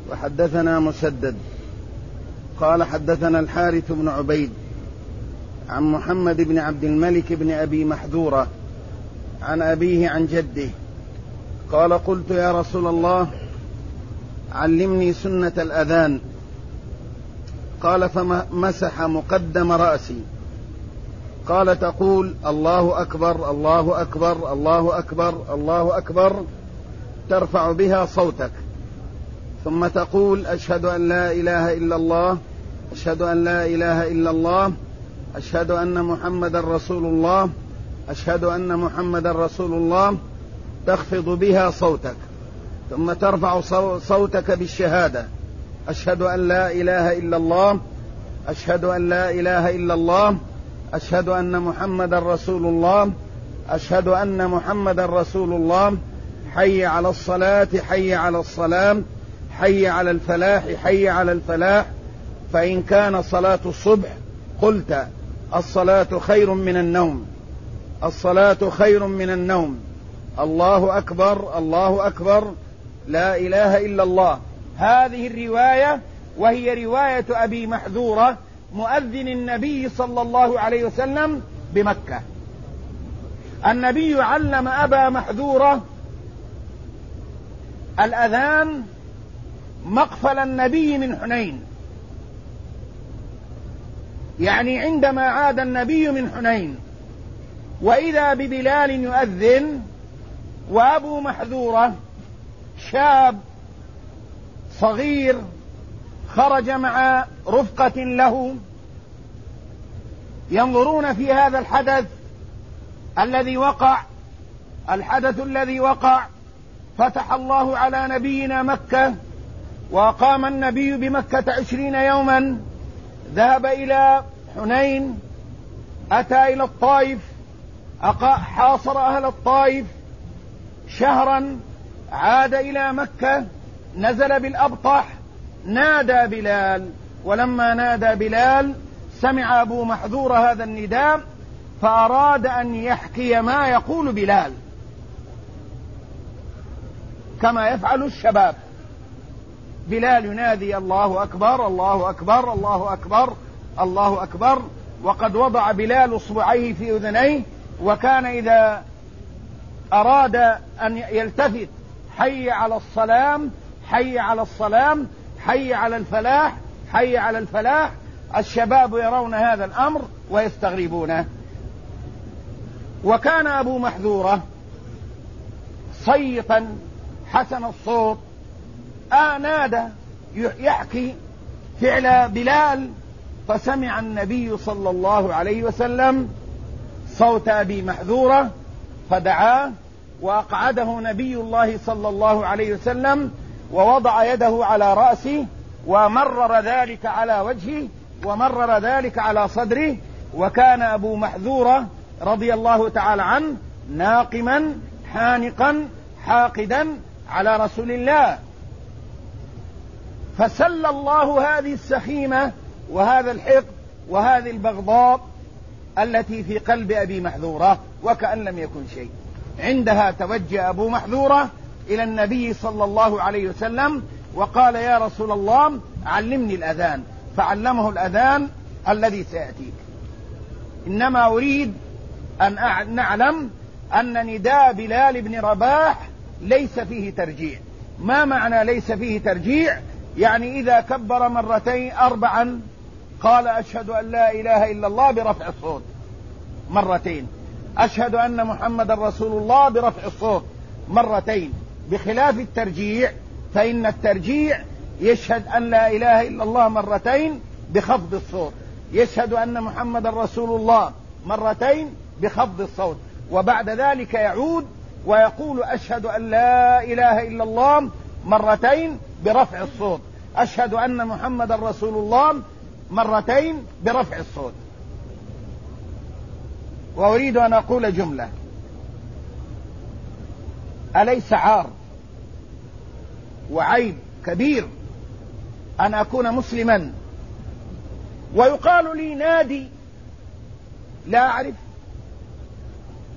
وحدثنا مسدد قال حدثنا الحارث بن عبيد عن محمد بن عبد الملك بن أبي محذورة عن أبيه عن جده قال قلت يا رسول الله علمني سنة الأذان. قال فمسح مقدم رأسي. قال تقول الله أكبر الله أكبر الله أكبر الله أكبر ترفع بها صوتك، ثم تقول أشهد أن لا إله إلا الله أشهد أن لا إله إلا الله أشهد أن محمد رسول الله أشهد أن محمد رسول الله تخفض بها صوتك، ثم ترفع صوتك بالشهادة أشهد أن لا إله إلا الله أشهد أن لا إله إلا الله أشهد أن محمد رسول الله أشهد أن محمد رسول الله حي على الصلاة حي على الصلاة حي على الفلاح حي على الفلاح. فإن كان صلاة الصبح قلت الصلاة خير من النوم الصلاة خير من النوم الله أكبر الله أكبر لا إله إلا الله. هذه الرواية وهي رواية أبي محذورة مؤذن النبي صلى الله عليه وسلم بمكة. النبي علم أبا محذورة الأذان مقفل النبي من حنين، يعني عندما عاد النبي من حنين وإذا ببلال يؤذن وأبو محذورة شاب صغير خرج مع رفقة له ينظرون في هذا الحدث الذي وقع. فتح الله على نبينا مكة وأقام النبي بمكة 20 يوما، ذهب إلى حنين، أتى إلى الطائف، حاصر أهل الطائف شهرا، عاد إلى مكة، نزل بالأبطح، نادى بلال، ولما نادى بلال سمع أبو محذور هذا النداء فأراد أن يحكي ما يقول بلال كما يفعل الشباب. بلال ينادي الله أكبر الله أكبر الله أكبر الله أكبر، وقد وضع بلال أصبعيه في أذنيه، وكان إذا أراد أن يلتفت حي على الصلاة حي على الصلاة حي على الفلاح حي على الفلاح. الشباب يرون هذا الأمر ويستغربونه. وكان أبو محذورة صيتا حسن الصوت، نادى يحكي فعل بلال، فسمع النبي صلى الله عليه وسلم صوت أبي محذورة فدعاه وأقعده نبي الله صلى الله عليه وسلم ووضع يده على رأسه ومرر ذلك على وجهه ومرر ذلك على صدره. وكان أبو محذورة رضي الله تعالى عنه ناقما حانقا حاقدا على رسول الله، فسل الله هذه السخيمة وهذا الحقد وهذه البغضاء التي في قلب أبي محذورة وكأن لم يكن شيء. عندها توجه أبو محذورة إلى النبي صلى الله عليه وسلم وقال يا رسول الله علمني الأذان، فعلمه الأذان الذي سيأتيك. إنما أريد أن نعلم أن نداء بلال بن رباح ليس فيه ترجيع. ما معنى ليس فيه ترجيع؟ يعني إذا كبر مرتين أربعا قال أشهد أن لا إله إلا الله برفع الصوت مرتين، أشهد أن محمد رسول الله برفع الصوت مرتين، بخلاف الترجيع فإن الترجيع يشهد أن لا إله إلا الله مرتين بخفض الصوت، يشهد أن محمد رسول الله مرتين بخفض الصوت، وبعد ذلك يعود ويقول أشهد أن لا إله إلا الله مرتين برفع الصوت، أشهد أن محمد رسول الله مرتين برفع الصوت. وأريد أن أقول جملة: أليس عار وعيب كبير أن أكون مسلما ويقال لي نادي لا أعرف؟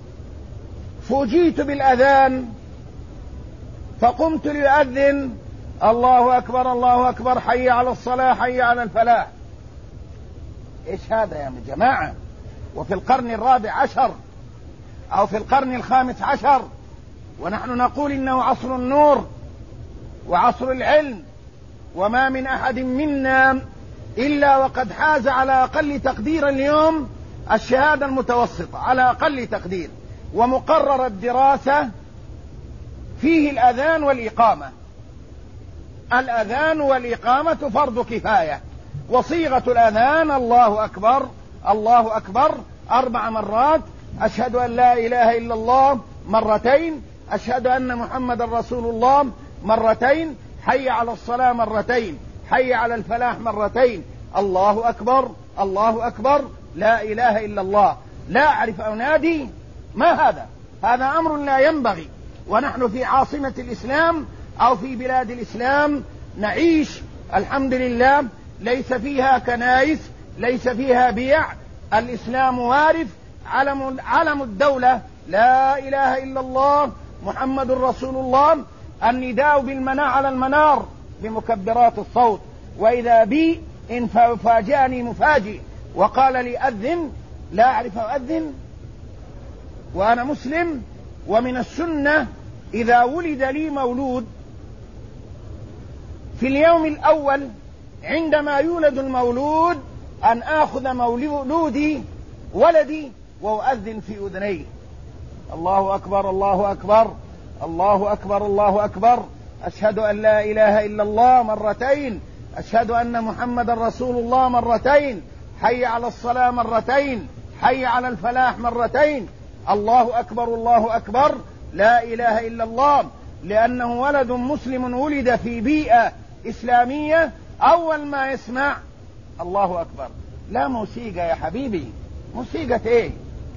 فوجئت بالأذان فقمت لأذن الله أكبر الله أكبر، حي على الصلاة، حي على الفلاح. إيش هذا يا جماعة؟ وفي القرن الرابع عشر أو في القرن الخامس عشر، ونحن نقول إنه عصر النور وعصر العلم، وما من أحد منا إلا وقد حاز على أقل تقدير اليوم الشهادة المتوسطة على أقل تقدير، ومقرر الدراسة فيه الأذان والإقامة. الأذان والإقامة فرض كفاية، وصيغة الأذان الله أكبر الله أكبر 4 مرات، أشهد أن لا إله إلا الله مرتين، أشهد أن محمد رسول الله مرتين، حي على الصلاة مرتين، حي على الفلاح مرتين، الله أكبر الله أكبر، لا إله إلا الله. لا أعرف أنادي، ما هذا؟ هذا أمر لا ينبغي، ونحن في عاصمة الإسلام أو في بلاد الإسلام نعيش الحمد لله، ليس فيها كنائس، ليس فيها بيع، الإسلام وارث، علم الدولة لا إله إلا الله محمد رسول الله، النداء بالمناع على المنار بمكبرات الصوت. وإذا بي إن فاجأني مفاجئ وقال لي أذن، لا أعرف أذن وأنا مسلم. ومن السنة إذا ولد لي مولود في اليوم الأول عندما يولد المولود أن آخذ مولودي ولدي وأؤذن في أذنيه، الله أكبر الله أكبر الله أكبر الله أكبر، أشهد أن لا إله إلا الله مرتين، أشهد أن محمد رسول الله مرتين، حي على الصلاة مرتين، حي على الفلاح مرتين، الله أكبر الله أكبر، لا إله إلا الله. لأنه ولد مسلم ولد في بيئة إسلامية، أول ما يسمع الله أكبر. لا موسيقى يا حبيبي، موسيقى إيه؟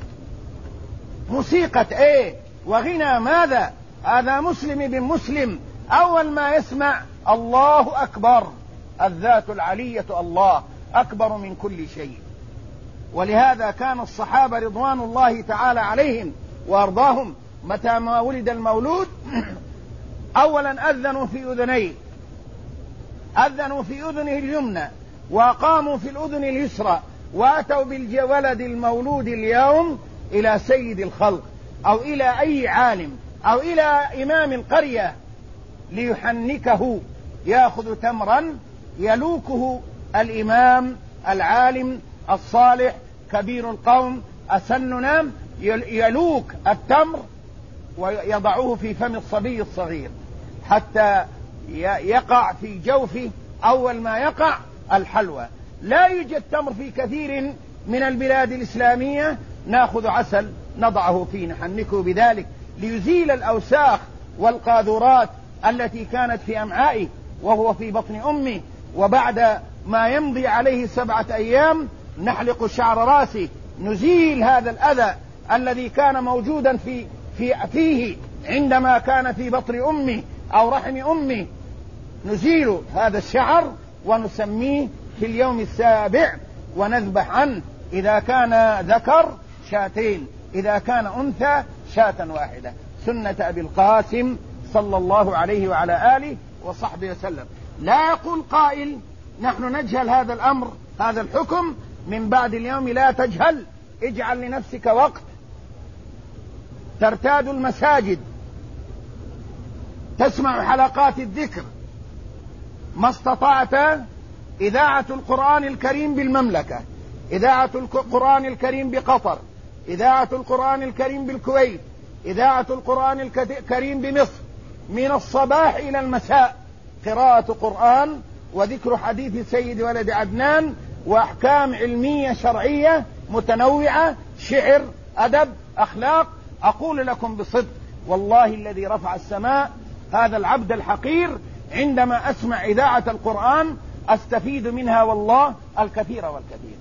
موسيقى إيه؟ وغنى ماذا؟ هذا مسلم بن مسلم أول ما يسمع الله أكبر، الذات العلية الله أكبر من كل شيء. ولهذا كان الصحابة رضوان الله تعالى عليهم وأرضاهم متى ما ولد المولود أولا أذنوا في أذنيه، أذنوا في أذنه اليمنى وقاموا في الأذن اليسرى، وأتوا بالولد المولود اليوم إلى سيد الخلق أو إلى أي عالم أو إلى إمام القرية ليحنكه، يأخذ تمرا يلوكه الإمام العالم الصالح كبير القوم أسننا، يلوك التمر ويضعوه في فم الصبي الصغير حتى يقع في جوفه أول ما يقع الحلوى. لا يوجد تمر في كثير من البلاد الإسلامية، نأخذ عسل نضعه فيه نحنكه بذلك ليزيل الأوساخ والقاذورات التي كانت في أمعائه وهو في بطن أمه. وبعد ما يمضي عليه 7 أيام نحلق شعر راسه، نزيل هذا الأذى الذي كان موجودا فيه عندما كان في بطن أمه أو رحم أمه، نزيل هذا الشعر ونسميه في اليوم 7 ونذبح عنه، إذا كان ذكر 2، إذا كان أنثى 1 سنة أبي القاسم صلى الله عليه وعلى آله وصحبه وسلم. لا يقول قائل نحن نجهل هذا الأمر، هذا الحكم من بعد اليوم لا تجهل، اجعل لنفسك وقت، ترتاد المساجد، تسمع حلقات الذكر ما استطعت، إذاعة القرآن الكريم بالمملكة، إذاعة القرآن الكريم بقطر، إذاعة القرآن الكريم بالكويت، إذاعة القرآن الكريم بمصر، من الصباح إلى المساء قراءة قرآن وذكر حديث سيد ولد عدنان وأحكام علمية شرعية متنوعة، شعر، أدب، أخلاق. أقول لكم بصدق والله الذي رفع السماء، هذا العبد الحقير عندما أسمع إذاعة القرآن أستفيد منها والله الكثير والكثير.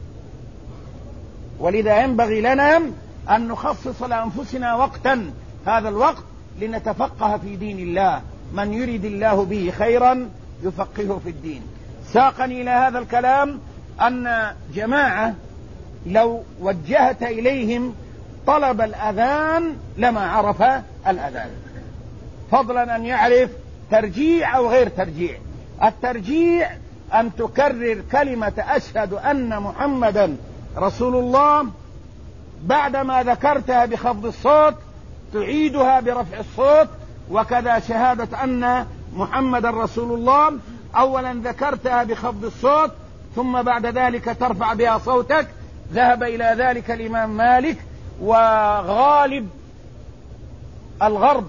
ولذا ينبغي لنا أن نخصص لأنفسنا وقتا، هذا الوقت لنتفقه في دين الله، من يريد الله به خيرا يفقهه في الدين. ساقني إلى هذا الكلام أن جماعة لو وجهت إليهم طلب الأذان لما عرف الأذان، فضلا أن يعرف ترجيع أو غير ترجيع. الترجيع أن تكرر كلمة أشهد أن محمدا رسول الله بعدما ذكرتها بخفض الصوت تعيدها برفع الصوت، وكذا شهادة أن محمدا رسول الله أولا ذكرتها بخفض الصوت ثم بعد ذلك ترفع بها صوتك. ذهب إلى ذلك الإمام مالك، وغالب الغرب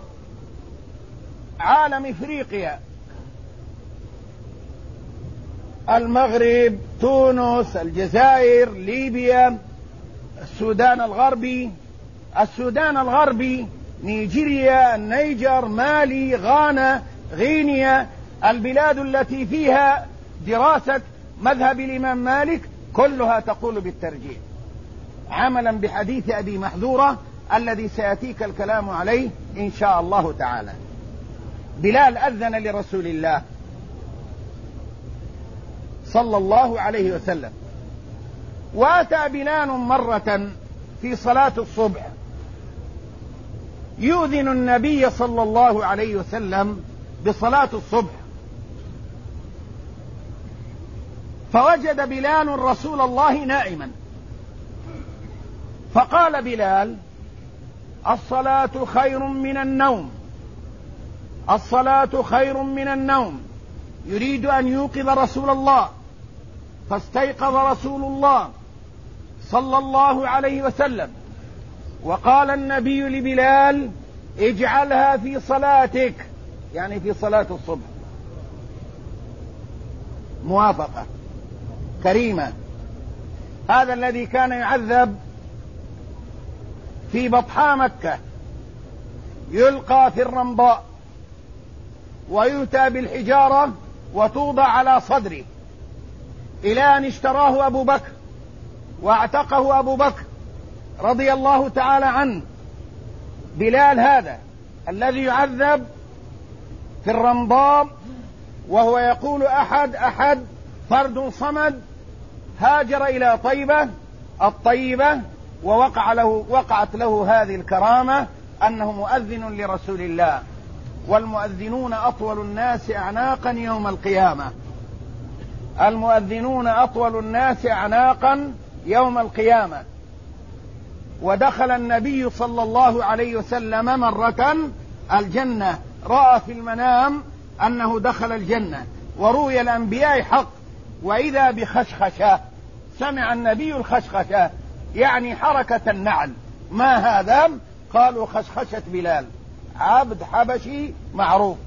عالم إفريقيا، المغرب، تونس، الجزائر، ليبيا، السودان الغربي، نيجيريا، النيجر، مالي، غانا، غينيا، البلاد التي فيها دراسة مذهب الإمام مالك كلها تقول بالترجيع، عملا بحديث أبي محذورة الذي سيأتيك الكلام عليه إن شاء الله تعالى. بلال أذن لرسول الله صلى الله عليه وسلم، وأتى بلال مرة في صلاة الصبح يؤذن النبي صلى الله عليه وسلم بصلاة الصبح، فوجد بلال رسول الله نائما، فقال بلال: الصلاة خير من النوم، الصلاة خير من النوم. يريد أن يوقظ رسول الله، فاستيقظ رسول الله صلى الله عليه وسلم، وقال النبي لبلال: اجعلها في صلاتك، يعني في صلاة الصبح. موافقة كريمة. هذا الذي كان يعذب في بطحاء مكة يلقى في الرمضاء ويؤتى بالحجارة وتوضع على صدره إلى أن اشتراه أبو بكر واعتقه أبو بكر رضي الله تعالى عنه. بلال هذا الذي يعذب في الرمضاء وهو يقول أحد أحد فرد صمد، هاجر إلى طيبة الطيبة وقعت له هذه الكرامة أنه مؤذن لرسول الله، والمؤذنون أطول الناس أعناقا يوم القيامة، المؤذنون أطول الناس أعناقا يوم القيامة. ودخل النبي صلى الله عليه وسلم مرة الجنة، رأى في المنام أنه دخل الجنة، ورؤيا الأنبياء حق. وإذا بخشخشة، سمع النبي الخشخشة يعني حركة النعل. ما هذا؟ قالوا خشخشة بلال، عبد حبشي معروف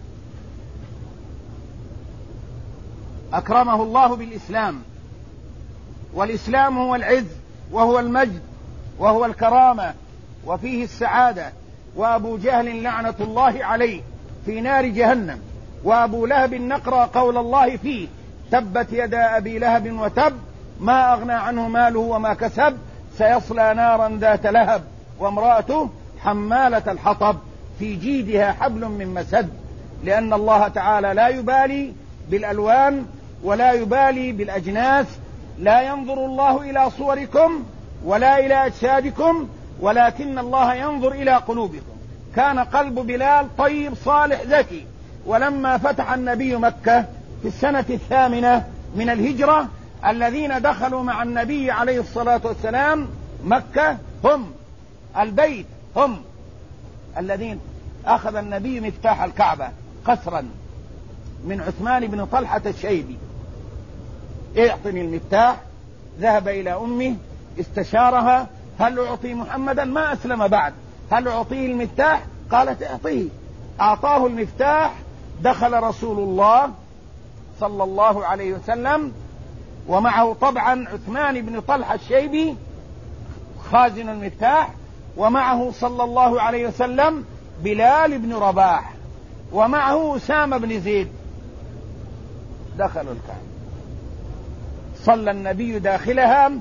أكرمه الله بالإسلام، والإسلام هو العز وهو المجد وهو الكرامة وفيه السعادة. وأبو جهل لعنة الله عليه في نار جهنم، وأبو لهب نقرأ قول الله فيه: تبت يدا أبي لهب وتب ما أغنى عنه ماله وما كسب سيصلى نارا ذات لهب وامرأته حمالة الحطب في جيدها حبل من مسد. لأن الله تعالى لا يبالي بالألوان ولا يبالي بالأجناس، لا ينظر الله إلى صوركم ولا إلى أجسادكم، ولكن الله ينظر إلى قلوبكم. كان قلب بلال طيب صالح ذكي، ولما فتح النبي مكة في السنة 8 من الهجرة، الذين دخلوا مع النبي عليه الصلاة والسلام مكة هم البيت، هم الذين أخذ النبي مفتاح الكعبة قسرا من عثمان بن طلحة الشيبي. اعطني المفتاح. ذهب إلى أمه استشارها: هل أعطي محمدا؟ ما أسلم بعد، هل أعطيه المفتاح؟ قالت اعطيه. أعطاه المفتاح. دخل رسول الله صلى الله عليه وسلم، ومعه طبعا عثمان بن طلحة الشيبي خازن المفتاح، ومعه صلى الله عليه وسلم بلال بن رباح، ومعه أسامة بن زيد. دخلوا الكعبة، صلى النبي داخلها،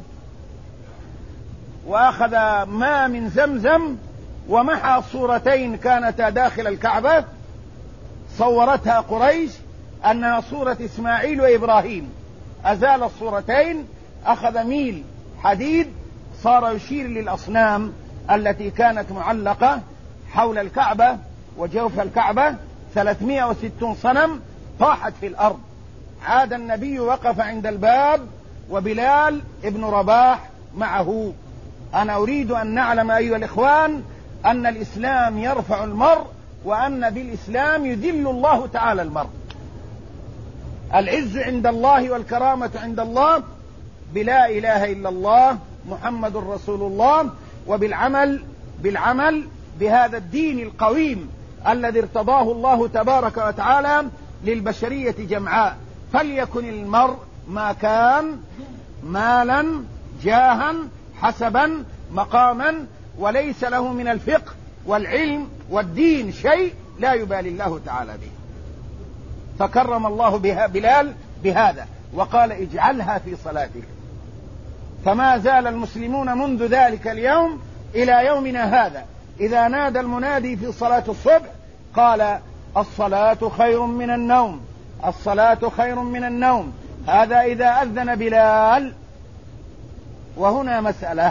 وأخذ ماء من زمزم ومحى صورتين كانتا داخل الكعبة صورتها قريش أنها صورة إسماعيل وإبراهيم. أزال الصورتين، أخذ ميل حديد صار يشير للأصنام التي كانت معلقة حول الكعبة وجوف الكعبة، 360 صنم طاحت في الأرض. عاد النبي وقف عند الباب وبلال ابن رباح معه. أنا أريد أن نعلم أيها الإخوان أن الإسلام يرفع المرء، وأن بالإسلام يذل الله تعالى المرء. العز عند الله والكرامة عند الله بلا إله إلا الله محمد رسول الله، بالعمل بهذا الدين القويم الذي ارتضاه الله تبارك وتعالى للبشرية جمعاء. فليكن المرء ما كان، مالا، جاها، حسبا، مقاما، وليس له من الفقه والعلم والدين شيء لا يبالي الله تعالى به. فكرم الله بها بلال بهذا وقال اجعلها في صلاتك. فما زال المسلمون منذ ذلك اليوم إلى يومنا هذا إذا نادى المنادي في صلاة الصبح قال الصلاة خير من النوم، الصلاة خير من النوم. هذا إذا أذن بلال. وهنا مسألة،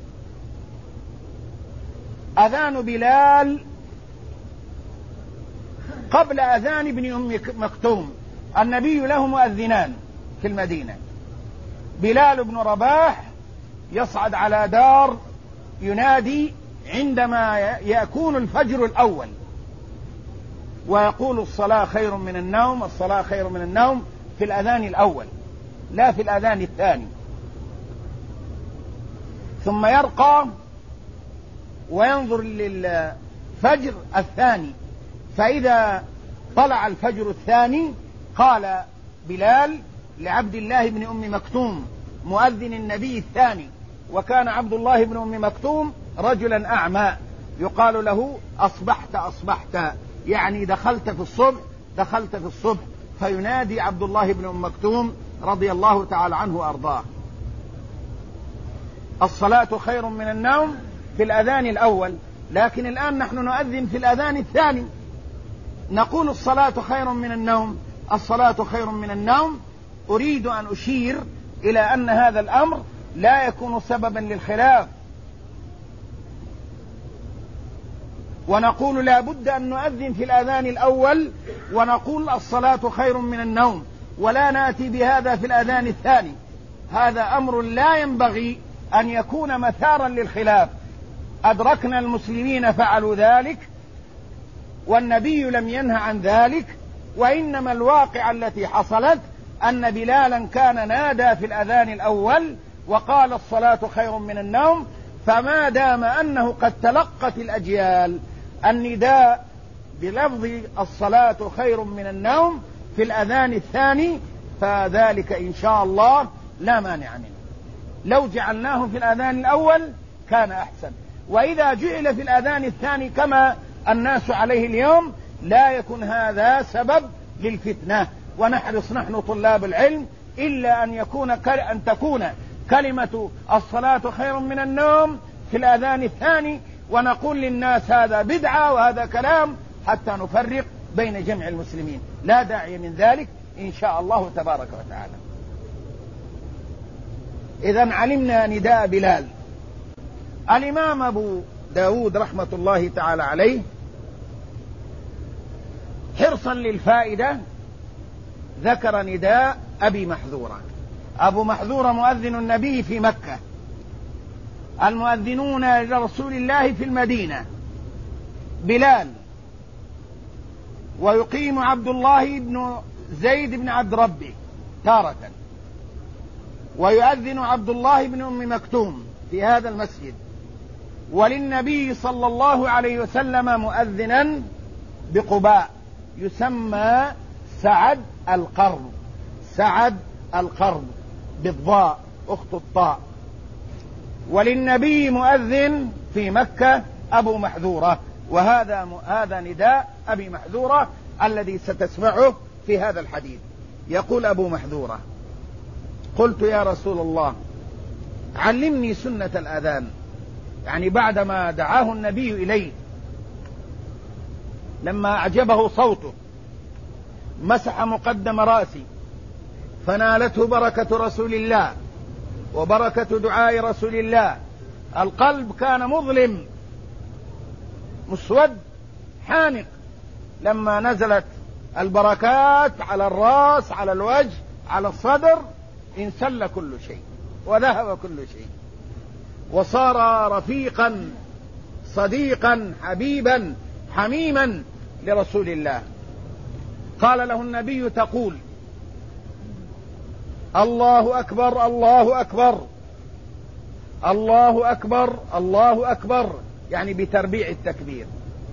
أذان بلال قبل أذان ابن أم مكتوم. النبي له مؤذنان في المدينة، بلال بن رباح يصعد على دار ينادي عندما يكون الفجر الأول ويقول الصلاة خير من النوم، الصلاة خير من النوم في الأذان الأول لا في الأذان الثاني. ثم يرقى وينظر للفجر الثاني، فإذا طلع الفجر الثاني قال بلال لعبد الله بن أم مكتوم مؤذن النبي الثاني، وكان عبد الله بن أم مكتوم رجلا أعمى، يقال له أصبحت أصبحت، يعني دخلت في الصبح دخلت في الصبح. فينادي عبد الله بن أم مكتوم رضي الله تعالى عنه وأرضاه الصلاة خير من النوم في الأذان الأول. لكن الآن نحن نؤذن في الأذان الثاني نقول الصلاة خير من النوم، الصلاة خير من النوم. أريد أن أشير إلى أن هذا الأمر لا يكون سببا للخلاف، ونقول لا بد أن نؤذن في الأذان الأول ونقول الصلاة خير من النوم، ولا نأتي بهذا في الأذان الثاني. هذا أمر لا ينبغي أن يكون مثارا للخلاف. أدركنا المسلمين فعلوا ذلك والنبي لم ينه عن ذلك، وإنما الواقع التي حصلت أن بلالا كان نادى في الأذان الأول وقال الصلاة خير من النوم، فما دام أنه قد تلقت الأجيال النداء بلفظ الصلاة خير من النوم في الأذان الثاني فذلك إن شاء الله لا مانع منه. لو جعلناه في الأذان الأول كان أحسن، وإذا جعل في الأذان الثاني كما الناس عليه اليوم لا يكون هذا سبب للفتنة. ونحرص نحن طلاب العلم إلا أن تكون كلمة الصلاة خير من النوم في الأذان الثاني، ونقول للناس هذا بدعة وهذا كلام حتى نفرق بين جمع المسلمين. لا داعي من ذلك إن شاء الله تبارك وتعالى. إذن علمنا نداء بلال. الإمام أبو داود رحمة الله تعالى عليه حرصا للفائدة ذكر نداء أبي محذورة. أبو محذورة مؤذن النبي في مكة، المؤذنون لرسول الله في المدينة بلال، ويقيم عبد الله بن زيد بن عبد ربه تارة، ويؤذن عبد الله بن أم مكتوم في هذا المسجد. وللنبي صلى الله عليه وسلم مؤذنا بقباء يسمى سعد القرن، سعد القرن بالضاء أخت الطاء. وللنبي مؤذن في مكة أبو محذورة، وهذا نداء أبي محذورة الذي ستسمعه في هذا الحديث. يقول أبو محذورة: قلت يا رسول الله علمني سنة الأذان، يعني بعدما دعاه النبي إليه لما أعجبه صوته مسح مقدم رأسي فنالته بركة رسول الله وبركة دعاء رسول الله. القلب كان مظلم مسود حانق لما نزلت البركات على الرأس، على الوجه، على الصدر، انسل كل شيء وذهب كل شيء، وصار رفيقا صديقا حبيبا حميما لرسول الله. قال له النبي: تقول الله أكبر الله أكبر الله أكبر الله أكبر، يعني بتربيع التكبير.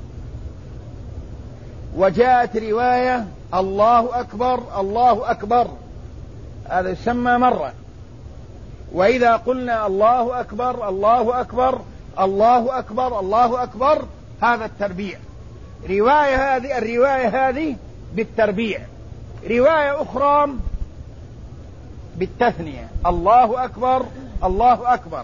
وجاءت رواية الله أكبر الله أكبر، هذا يسمى مرة. وإذا قلنا الله أكبر الله أكبر الله أكبر الله أكبر، هذا التربيع. الرواية هذه بالتربيع، رواية أخرى بالتثنية: الله أكبر الله أكبر،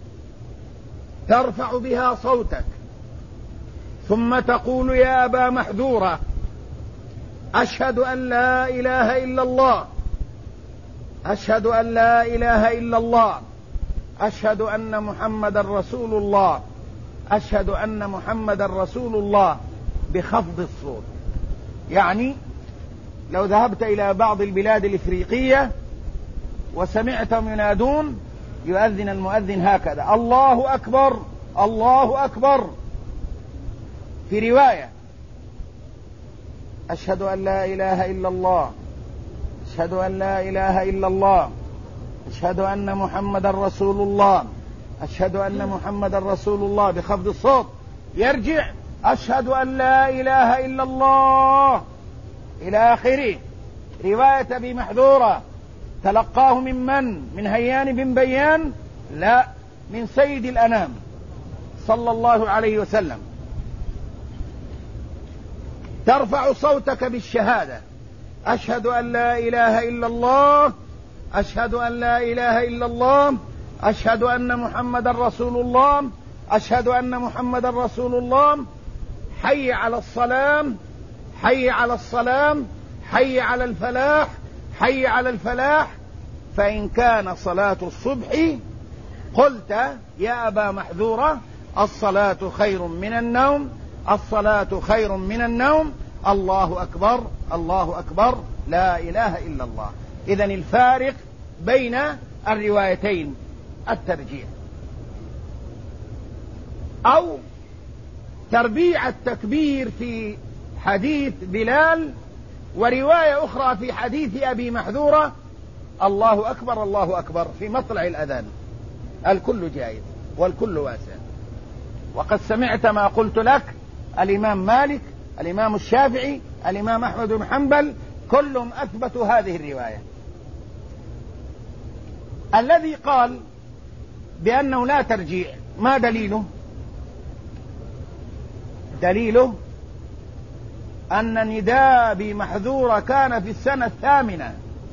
ترفع بها صوتك، ثم تقول: يا أبا محذورة، أشهد أن لا إله إلا الله، أشهد أن لا إله إلا الله، أشهد أن محمد رسول الله، أشهد أن محمد رسول الله، بخفض الصوت. يعني لو ذهبت إلى بعض البلاد الإفريقية وسمعتهم ينادون، يؤذن المؤذن هكذا: الله أكبر الله أكبر. في رواية: أشهد أن لا إله إلا الله، أشهد أن لا إله إلا الله، أشهد أن محمد رسول الله، أشهد أن محمد رسول الله، بخفض الصوت. يرجع: أشهد أن لا إله إلا الله، إلى آخره. رواية أبي محذورة: تلقاه من هيان بن بيان؟ لا، من سيد الأنام صلى الله عليه وسلم. ترفع صوتك بالشهادة: أشهد أن لا إله إلا الله، أشهد أن لا إله إلا الله، أشهد أن محمد رسول الله، أشهد أن محمد رسول الله. حي على الصلاة، حي على الصلاة، حي على الفلاح، حي على الفلاح. فإن كان صلاة الصبح قلت: يا أبا محذورة، الصلاة خير من النوم، الصلاة خير من النوم، الله أكبر الله أكبر، لا إله إلا الله. إذن الفارق بين الروايتين الترجيح، أو تربيع التكبير في حديث بلال، ورواية أخرى في حديث أبي محذورة: الله أكبر الله أكبر في مطلع الأذان. الكل جائز والكل واسع. وقد سمعت ما قلت لك الإمام مالك، الإمام الشافعي، الإمام أحمد بن حنبل، كلهم أثبتوا هذه الرواية. الذي قال بأنه لا ترجيع، ما دليله؟ دليله أن نداء أبي محذورة كان في السنة 8،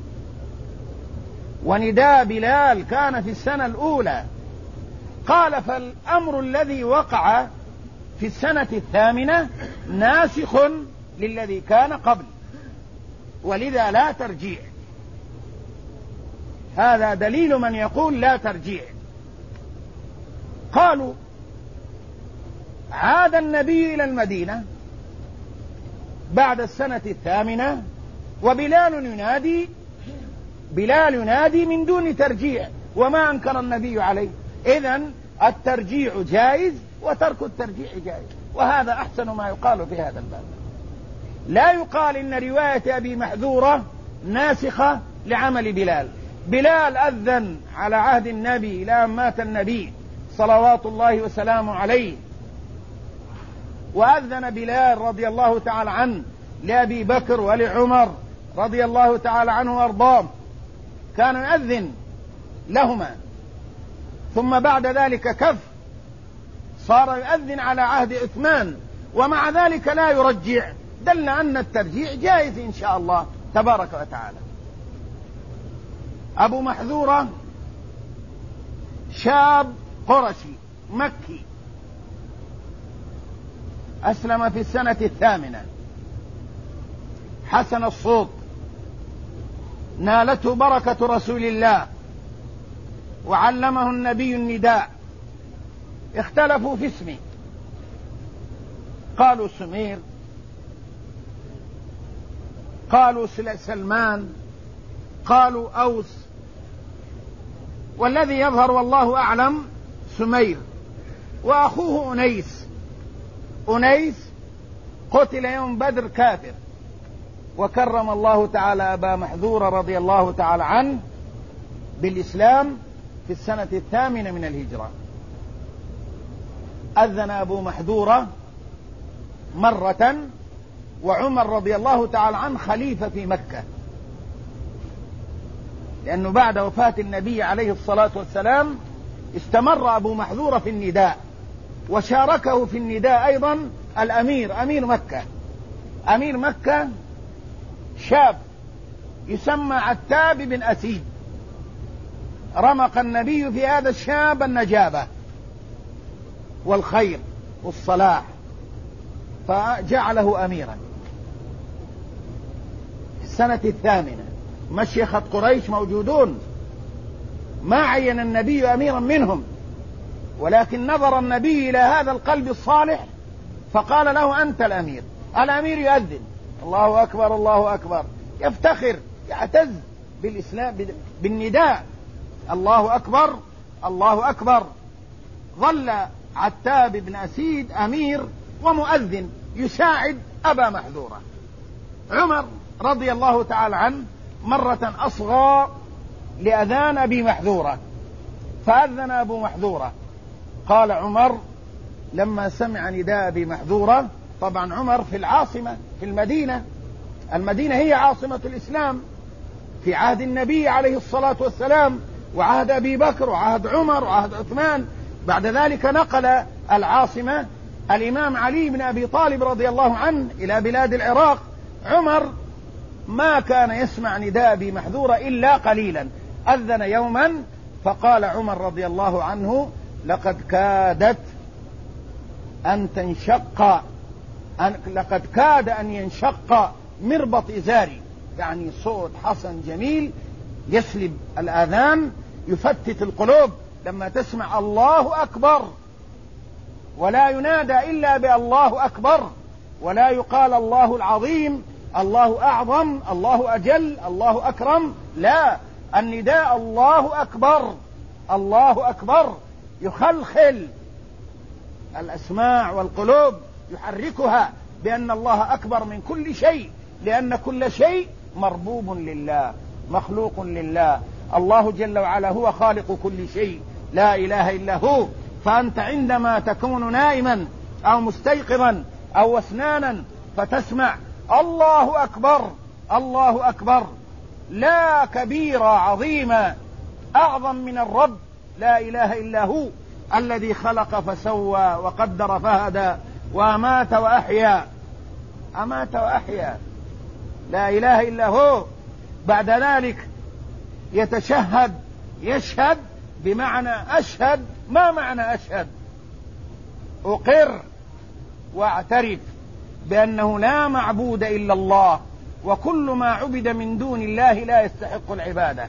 ونداء بلال كان في السنة 1. قال: فالأمر الذي وقع في السنة 8 ناسخ للذي كان قبل، ولذا لا ترجيع. هذا دليل من يقول لا ترجيع. قالوا: عاد النبي إلى المدينة بعد السنة 8، وبلال ينادي من دون ترجيع، وما أنكر النبي عليه. إذن الترجيع جائز وترك الترجيع جائز، وهذا أحسن ما يقال في هذا الباب. لا يقال إن رواية أبي محذورة ناسخة لعمل بلال. بلال أذن على عهد النبي إلى أن مات النبي صلوات الله وسلامه عليه، وأذن بلال رضي الله تعالى عنه لأبي بكر ولعمر رضي الله تعالى عنه وارضاه، كان يؤذن لهما. ثم بعد ذلك كف، صار يؤذن على عهد عثمان، ومع ذلك لا يرجع. دل أن الترجيع جائز إن شاء الله تبارك وتعالى. أبو محذورة شاب قرشي مكي، أسلم في السنة 8، حسن الصوت، نالته بركة رسول الله، وعلمه النبي النداء. اختلفوا في اسمه، قالوا سمير، قالوا سلمان، قالوا أوس، والذي يظهر والله أعلم سمير، وأخوه أنيس قتل يوم بدر كافر، وكرم الله تعالى أبا محذورة رضي الله تعالى عنه بالإسلام في السنة 8 من الهجرة. أذن أبو محذورة مرة، وعمر رضي الله تعالى عنه خليفة في مكة، لأنه بعد وفاة النبي عليه الصلاة والسلام استمر أبو محذورة في النداء، وشاركه في النداء أيضا أمير مكة شاب يسمى عتاب بن أسيد، رمق النبي في هذا الشاب النجابة والخير والصلاح، فجعله أميرا. في السنة 8 مشيخة قريش موجودون، ما عين النبي أميرا منهم، ولكن نظر النبي إلى هذا القلب الصالح فقال له أنت الأمير. الأمير يؤذن الله أكبر الله أكبر، يفتخر يعتز بالإسلام بالنداء الله أكبر الله أكبر. ظل عتاب بن أسيد أمير ومؤذن يساعد أبا محذورة. عمر رضي الله تعالى عنه مرة أصغى لأذان أبي محذورة، فأذن أبو محذورة. قال عمر لما سمع نداء أبي محذورة، طبعا عمر في العاصمة في المدينة هي عاصمة الإسلام في عهد النبي عليه الصلاة والسلام، وعهد أبي بكر وعهد عمر وعهد عثمان. بعد ذلك نقل العاصمة الإمام علي بن أبي طالب رضي الله عنه إلى بلاد العراق. عمر ما كان يسمع نداء أبي محذورة إلا قليلا. أذن يوما فقال عمر رضي الله عنه لقد كاد أن ينشق مربط إزاري، يعني صوت حسن جميل يسلب الآذان يفتت القلوب لما تسمع الله أكبر، ولا ينادى إلا بالله أكبر، ولا يقال الله العظيم الله أعظم الله أجل الله أكرم، لا، النداء الله أكبر الله أكبر يخلخل الأسماع والقلوب، يحركها بأن الله أكبر من كل شيء، لأن كل شيء مربوب لله مخلوق لله. الله جل وعلا هو خالق كل شيء، لا إله إلا هو. فأنت عندما تكون نائما أو مستيقظا أو وسنانا فتسمع الله أكبر الله أكبر، لا كبيرة عظيمة أعظم من الرب، لا إله إلا هو الذي خلق فسوى وقدر فهدى وأمات وأحيا، أمات وأحيا، لا إله إلا هو. بعد ذلك يتشهد، يشهد بمعنى أشهد. ما معنى أشهد؟ أقر وأعترف بأنه لا معبود إلا الله، وكل ما عبد من دون الله لا يستحق العبادة.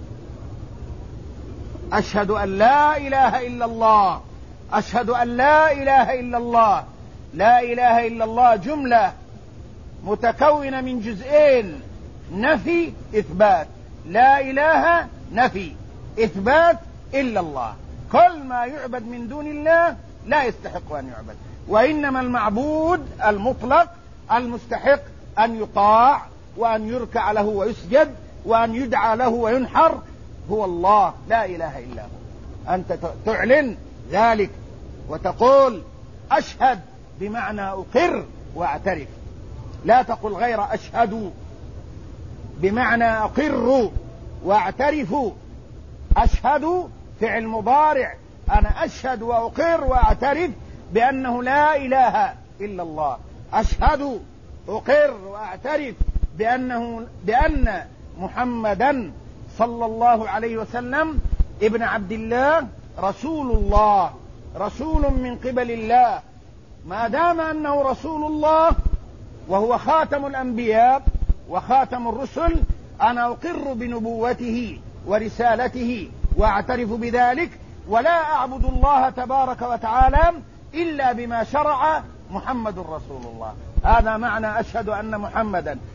أشهد أن لا إله إلا الله، أشهد أن لا إله إلا الله. لا إله إلا الله جملة متكونة من جزئين، نفي إثبات. لا إله نفي، إثبات إلا الله. كل ما يعبد من دون الله لا يستحق أن يعبد، وإنما المعبود المطلق المستحق أن يطاع وأن يركع له ويسجد وأن يدعى له وينحر هو الله، لا إله إلا هو. أنت تعلن ذلك وتقول أشهد بمعنى أقر وأعترف، لا تقل غير أشهد بمعنى أقر وأعترف. أشهد فعل مضارع، أنا أشهد وأقر وأعترف بأنه لا إله إلا الله. أشهد أقر وأعترف بأن محمدا صلى الله عليه وسلم ابن عبد الله رسول الله، رسول من قبل الله. ما دام أنه رسول الله وهو خاتم الأنبياء وخاتم الرسل، أنا أقر بنبوته ورسالته وأعترف بذلك، ولا أعبد الله تبارك وتعالى إلا بما شرع محمد رسول الله. هذا معنى أشهد أن محمدا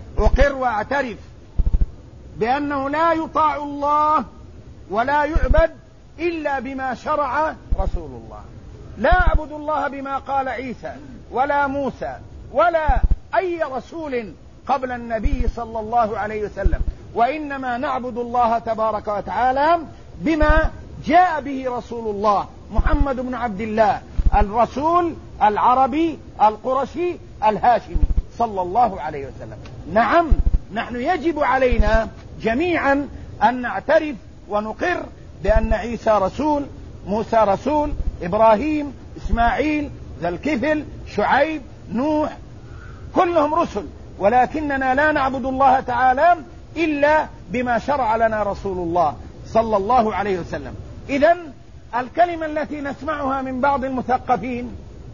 أقر وأعترف بأنه لا يطاع الله ولا يعبد إلا بما شرع رسول الله. لا أعبد الله بما قال عيسى ولا موسى ولا أي رسول قبل النبي صلى الله عليه وسلم، وإنما نعبد الله تبارك وتعالى بما جاء به رسول الله محمد بن عبد الله، الرسول العربي القرشي الهاشمي صلى الله عليه وسلم. نعم، نحن يجب علينا جميعا أن نعترف ونقر بأن عيسى رسول، موسى رسول، إبراهيم، إسماعيل، ذا الكفل، شعيب، نوح، كلهم رسل، ولكننا لا نعبد الله تعالى إلا بما شرع لنا رسول الله صلى الله عليه وسلم. إذن الكلمة التي نسمعها من بعض المثقفين،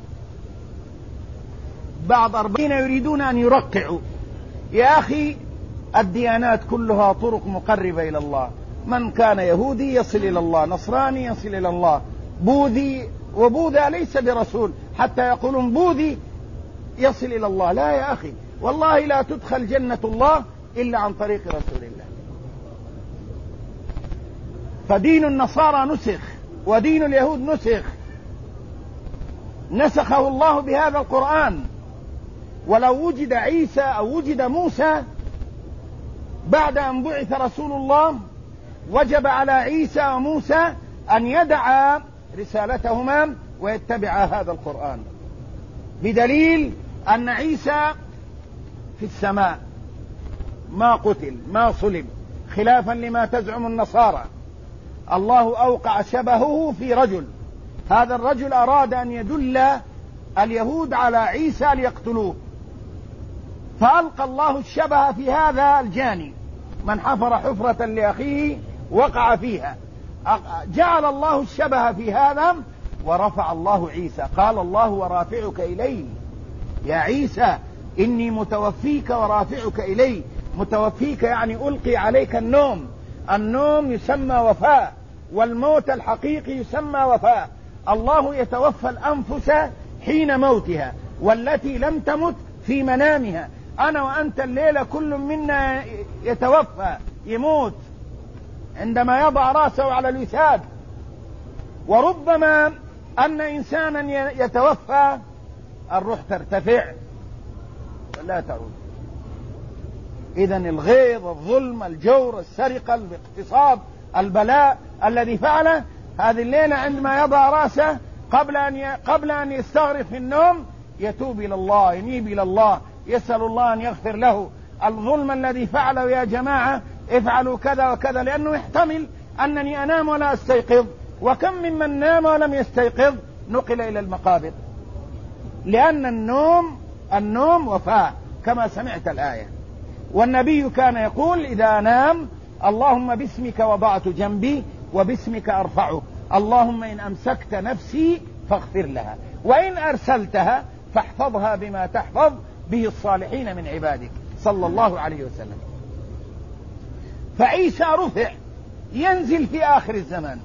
بعض أربعين يريدون أن يرقعوا، يا أخي الديانات كلها طرق مقربة إلى الله، من كان يهودي يصل إلى الله، نصراني يصل إلى الله، بوذي، وبوذا ليس برسول حتى يقولون بوذي يصل إلى الله. لا يا أخي، والله لا تدخل جنة الله إلا عن طريق رسول الله. فدين النصارى نسخ ودين اليهود نسخ، نسخه الله بهذا القرآن. ولو وجد عيسى أو وجد موسى بعد أن بعث رسول الله، وجب على عيسى وموسى أن يدعا رسالتهما ويتبعا هذا القرآن، بدليل أن عيسى في السماء ما قتل ما صلب، خلافا لما تزعم النصارى. الله أوقع شبهه في رجل، هذا الرجل أراد أن يدل اليهود على عيسى ليقتلوه، فألقى الله الشبه في هذا الجاني، من حفر حفرة لأخيه وقع فيها، جعل الله الشبه في هذا ورفع الله عيسى. قال الله ورافعك إلي يا عيسى إني متوفيك ورافعك إلي. متوفيك يعني ألقي عليك النوم، النوم يسمى وفاء، والموت الحقيقي يسمى وفاء. الله يتوفى الأنفس حين موتها، والتي لم تمت في منامها. أنا وأنت الليلة كل منا يتوفى، يموت عندما يضع رأسه على الوساد، وربما أن إنسانا يتوفى الروح ترتفع ولا تعود. إذن الغيظ، الظلم، الجور، السرقة، الاغتصاب، البلاء الذي فعله هذه الليلة عندما يضع رأسه قبل أن يستغرق في النوم يتوب إلى الله، ينيب إلى الله، يسأل الله أن يغفر له. الظلم الذي فعله يا جماعة افعلوا كذا وكذا، لأنه يحتمل أنني أنام ولا أستيقظ، وكم ممن نام ولم يستيقظ نقل إلى المقابر، لأن النوم وفاء كما سمعت الآية. والنبي كان يقول إذا نام اللهم باسمك وضعت جنبي وباسمك أرفعه، اللهم إن أمسكت نفسي فاغفر لها، وإن أرسلتها فاحفظها بما تحفظ به الصالحين من عبادك، صلى الله عليه وسلم. فعيسى رفع، ينزل في آخر الزمان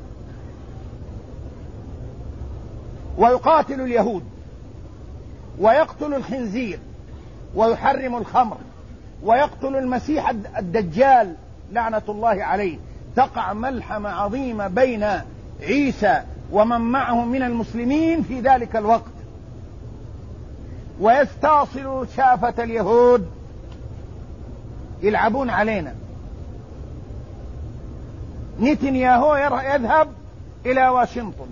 ويقاتل اليهود ويقتل الخنزير ويحرم الخمر ويقتل المسيح الدجال لعنة الله عليه. تقع ملحمة عظيمة بين عيسى ومن معه من المسلمين في ذلك الوقت، ويستاصل شافة اليهود، يلعبون علينا. نتنياهو يذهب إلى واشنطن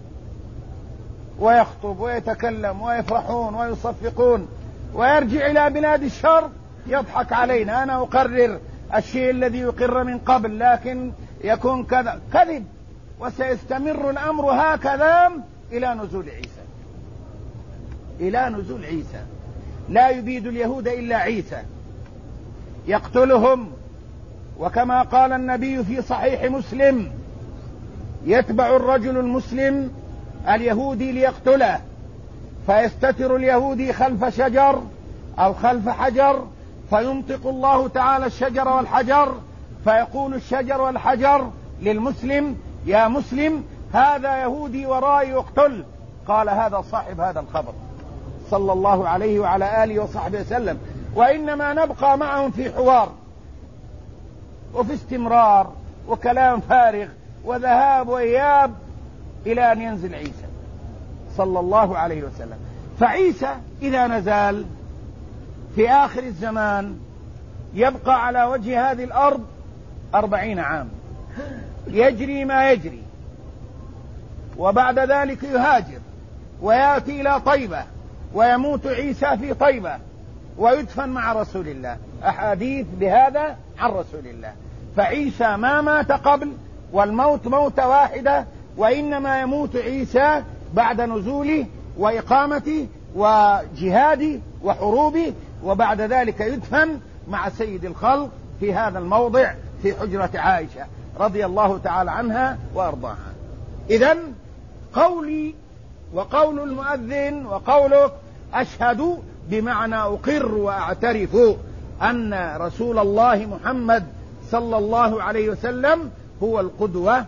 ويخطب ويتكلم ويفرحون ويصفقون، ويرجع إلى بلاد الشر يضحك علينا، أنا أقرر الشيء الذي يقر من قبل لكن يكون كذا. كذب، وسيستمر الأمر هكذا إلى نزول عيسى، إلى نزول عيسى. لا يبيد اليهود إلا عيسى، يقتلهم، وكما قال النبي في صحيح مسلم يتبع الرجل المسلم اليهودي ليقتله، فيستتر اليهودي خلف شجر أو خلف حجر، فينطق الله تعالى الشجر والحجر، فيقول الشجر والحجر للمسلم يا مسلم هذا يهودي ورائي يقتل. قال هذا صاحب هذا الخبر صلى الله عليه وعلى آله وصحبه وسلم. وإنما نبقى معهم في حوار وفي استمرار وكلام فارغ وذهاب وإياب إلى أن ينزل عيسى صلى الله عليه وسلم. فعيسى إذا نزل في آخر الزمان يبقى على وجه هذه الأرض 40 عام، يجري ما يجري، وبعد ذلك يهاجر ويأتي إلى طيبة ويموت عيسى في طيبة ويدفن مع رسول الله. أحاديث بهذا عن رسول الله. فعيسى ما مات قبل، والموت موتة واحدة، وإنما يموت عيسى بعد نزوله وإقامته وجهاده وحروبه، وبعد ذلك يدفن مع سيد الخلق في هذا الموضع في حجرة عائشة رضي الله تعالى عنها وأرضاها. إذن قولي وقول المؤذن وقولك أشهد بمعنى أقر وأعترف أن رسول الله محمد صلى الله عليه وسلم هو القدوة،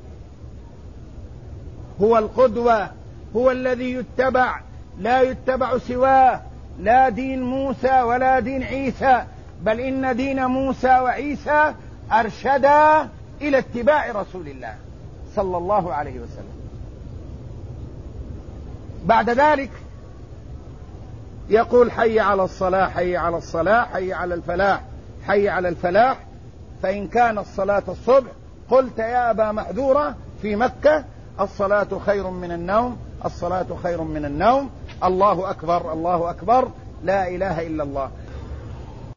هو الذي يتبع، لا يتبع سواه، لا دين موسى ولا دين عيسى، بل إن دين موسى وعيسى أرشدا إلى اتباع رسول الله صلى الله عليه وسلم. بعد ذلك يقول حي على الصلاة، حي على الصلاة، حي على الفلاح، حي على الفلاح. فإن كان الصلاة الصبح قلت يا أبا محذورة في مكة الصلاة خير من النوم، الصلاة خير من النوم، الله أكبر الله أكبر، لا إله إلا الله.